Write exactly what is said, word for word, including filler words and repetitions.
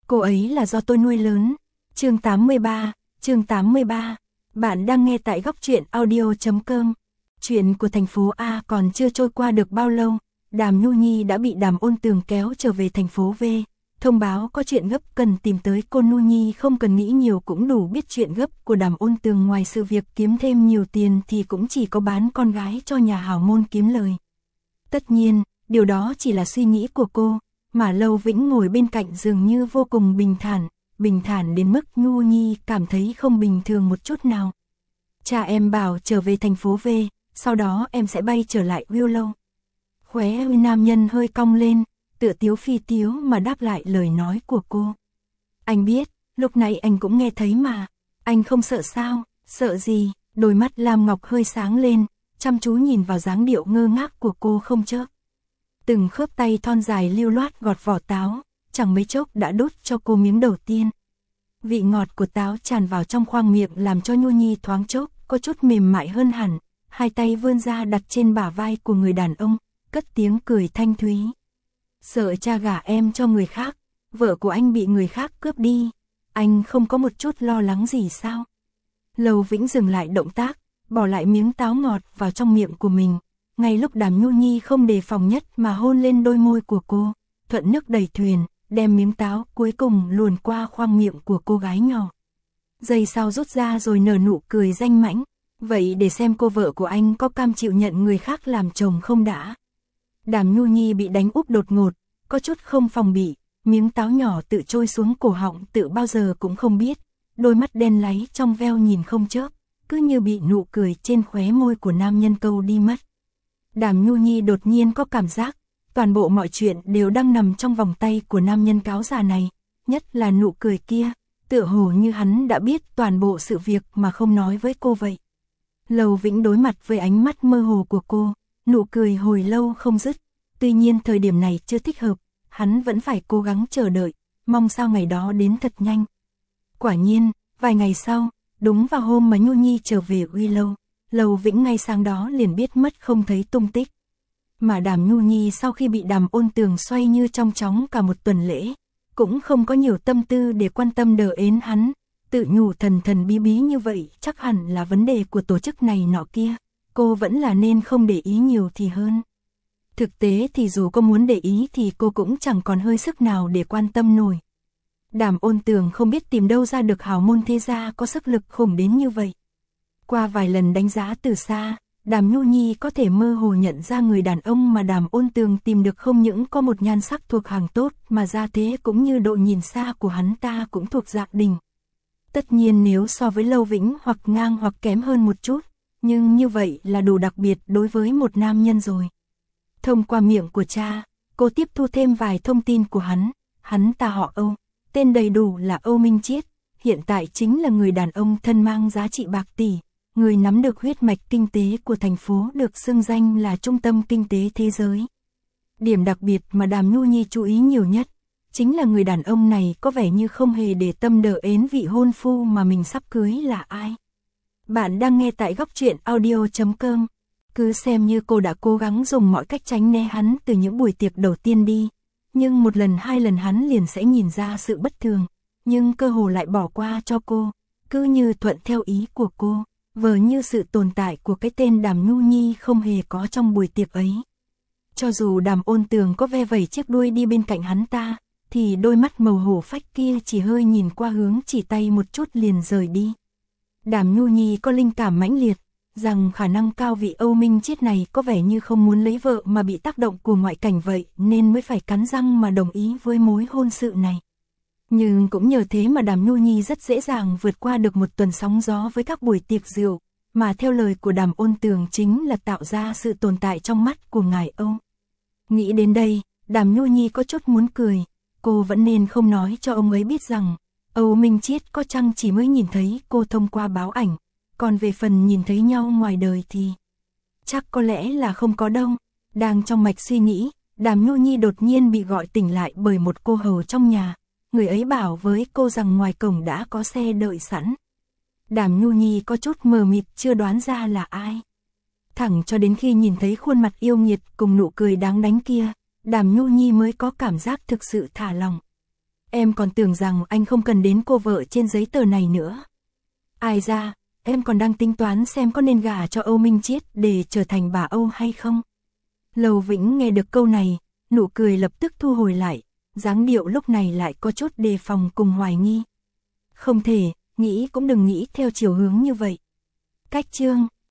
cô ấy là do tôi nuôi lớn. Chương tám mươi ba, chương tám mươi ba. Bạn đang nghe tại góc truyện audio chấm com. Chuyện của thành phố A còn chưa trôi qua được bao lâu, Đàm Nhu Nhi đã bị Đàm Ôn Tường kéo trở về thành phố V, thông báo có chuyện gấp cần tìm tới cô. Nhu Nhi không cần nghĩ nhiều cũng đủ biết chuyện gấp của Đàm Ôn Tường ngoài sự việc kiếm thêm nhiều tiền thì cũng chỉ có bán con gái cho nhà hảo môn kiếm lời. Tất nhiên, điều đó chỉ là suy nghĩ của cô, mà Lâu Vĩnh ngồi bên cạnh dường như vô cùng bình thản, bình thản đến mức Nhu Nhi cảm thấy không bình thường một chút nào. Cha em bảo trở về thành phố V, sau đó em sẽ bay trở lại Willow. Khóe nam nhân hơi cong lên, tựa tiếu phi tiếu mà đáp lại lời nói của cô. Anh biết, lúc này anh cũng nghe thấy mà, anh không sợ sao, sợ gì? Đôi mắt Lam Ngọc hơi sáng lên, chăm chú nhìn vào dáng điệu ngơ ngác của cô không chớp. Từng khớp tay thon dài lưu loát gọt vỏ táo, chẳng mấy chốc đã đút cho cô miếng đầu tiên. Vị ngọt của táo tràn vào trong khoang miệng làm cho Nhu Nhi thoáng chốc có chút mềm mại hơn hẳn, hai tay vươn ra đặt trên bả vai của người đàn ông, cất tiếng cười thanh thúy. Sợ cha gả em cho người khác, vợ của anh bị người khác cướp đi, anh không có một chút lo lắng gì sao? Lâu Vĩnh dừng lại động tác, bỏ lại miếng táo ngọt vào trong miệng của mình, ngay lúc Đàm Nhu Nhi không đề phòng nhất mà hôn lên đôi môi của cô, thuận nước đẩy thuyền, đem miếng táo cuối cùng luồn qua khoang miệng của cô gái nhỏ. Giây sau rút ra rồi nở nụ cười danh mãnh, vậy để xem cô vợ của anh có cam chịu nhận người khác làm chồng không đã. Đàm Nhu Nhi bị đánh úp đột ngột, có chút không phòng bị, miếng táo nhỏ tự trôi xuống cổ họng tự bao giờ cũng không biết, đôi mắt đen láy trong veo nhìn không chớp, cứ như bị nụ cười trên khóe môi của nam nhân câu đi mất. Đàm Nhu Nhi đột nhiên có cảm giác, toàn bộ mọi chuyện đều đang nằm trong vòng tay của nam nhân cáo già này, nhất là nụ cười kia, tựa hồ như hắn đã biết toàn bộ sự việc mà không nói với cô vậy. Lâu Vĩnh đối mặt với ánh mắt mơ hồ của cô, nụ cười hồi lâu không dứt, tuy nhiên thời điểm này chưa thích hợp, hắn vẫn phải cố gắng chờ đợi, mong sao ngày đó đến thật nhanh. Quả nhiên, vài ngày sau, đúng vào hôm mà Nhu Nhi trở về Willow, Lâu Vĩnh ngay sáng đó liền biết mất không thấy tung tích. Mà Đàm Nhu Nhi sau khi bị Đàm Ôn Tường xoay như trong chóng cả một tuần lễ, cũng không có nhiều tâm tư để quan tâm đờ ến hắn, tự nhủ thần thần bí bí như vậy chắc hẳn là vấn đề của tổ chức này nọ kia, cô vẫn là nên không để ý nhiều thì hơn. Thực tế thì dù cô muốn để ý thì cô cũng chẳng còn hơi sức nào để quan tâm nổi. Đàm Ôn Tường không biết tìm đâu ra được hào môn thế gia có sức lực khủng đến như vậy. Qua vài lần đánh giá từ xa, Đàm Nhu Nhi có thể mơ hồ nhận ra người đàn ông mà Đàm Ôn Tường tìm được không những có một nhan sắc thuộc hàng tốt mà gia thế cũng như độ nhìn xa của hắn ta cũng thuộc dạng đỉnh. Tất nhiên nếu so với Lâu Vĩnh hoặc ngang hoặc kém hơn một chút, nhưng như vậy là đủ đặc biệt đối với một nam nhân rồi. Thông qua miệng của cha, cô tiếp thu thêm vài thông tin của hắn, hắn ta họ Âu, tên đầy đủ là Âu Minh Chiết, hiện tại chính là người đàn ông thân mang giá trị bạc tỷ, người nắm được huyết mạch kinh tế của thành phố được xưng danh là trung tâm kinh tế thế giới. Điểm đặc biệt mà Đàm Nhu Nhi chú ý nhiều nhất, chính là người đàn ông này có vẻ như không hề để tâm đờ ến vị hôn phu mà mình sắp cưới là ai. Bạn đang nghe tại góc truyện audio chấm com. Cứ xem như cô đã cố gắng dùng mọi cách tránh né hắn từ những buổi tiệc đầu tiên đi, nhưng một lần hai lần hắn liền sẽ nhìn ra sự bất thường, nhưng cơ hồ lại bỏ qua cho cô, cứ như thuận theo ý của cô, vờ như sự tồn tại của cái tên Đàm Nhu Nhi không hề có trong buổi tiệc ấy. Cho dù Đàm Ôn Tường có ve vẩy chiếc đuôi đi bên cạnh hắn ta, thì đôi mắt màu hổ phách kia chỉ hơi nhìn qua hướng chỉ tay một chút liền rời đi. Đàm Nhu Nhi có linh cảm mãnh liệt, rằng khả năng cao vị Âu Minh Chiết này có vẻ như không muốn lấy vợ mà bị tác động của ngoại cảnh vậy nên mới phải cắn răng mà đồng ý với mối hôn sự này. Nhưng cũng nhờ thế mà Đàm Nhu Nhi rất dễ dàng vượt qua được một tuần sóng gió với các buổi tiệc rượu, mà theo lời của Đàm Ôn Tường chính là tạo ra sự tồn tại trong mắt của ngài Âu. Nghĩ đến đây, Đàm Nhu Nhi có chút muốn cười, cô vẫn nên không nói cho ông ấy biết rằng Âu Minh Chiết có chăng chỉ mới nhìn thấy cô thông qua báo ảnh, còn về phần nhìn thấy nhau ngoài đời thì chắc có lẽ là không có đâu. Đang trong mạch suy nghĩ, Đàm Nhu Nhi đột nhiên bị gọi tỉnh lại bởi một cô hầu trong nhà, người ấy bảo với cô rằng ngoài cổng đã có xe đợi sẵn. Đàm Nhu Nhi có chút mờ mịt chưa đoán ra là ai. Thẳng cho đến khi nhìn thấy khuôn mặt yêu nghiệt cùng nụ cười đáng đánh kia, Đàm Nhu Nhi mới có cảm giác thực sự thả lòng. Em còn tưởng rằng anh không cần đến cô vợ trên giấy tờ này nữa. Ai ra, em còn đang tính toán xem có nên gả cho Âu Minh Chiết để trở thành bà Âu hay không. Lầu Vĩnh nghe được câu này, nụ cười lập tức thu hồi lại, dáng điệu lúc này lại có chút đề phòng cùng hoài nghi. Không thể, nghĩ cũng đừng nghĩ theo chiều hướng như vậy. Cách chương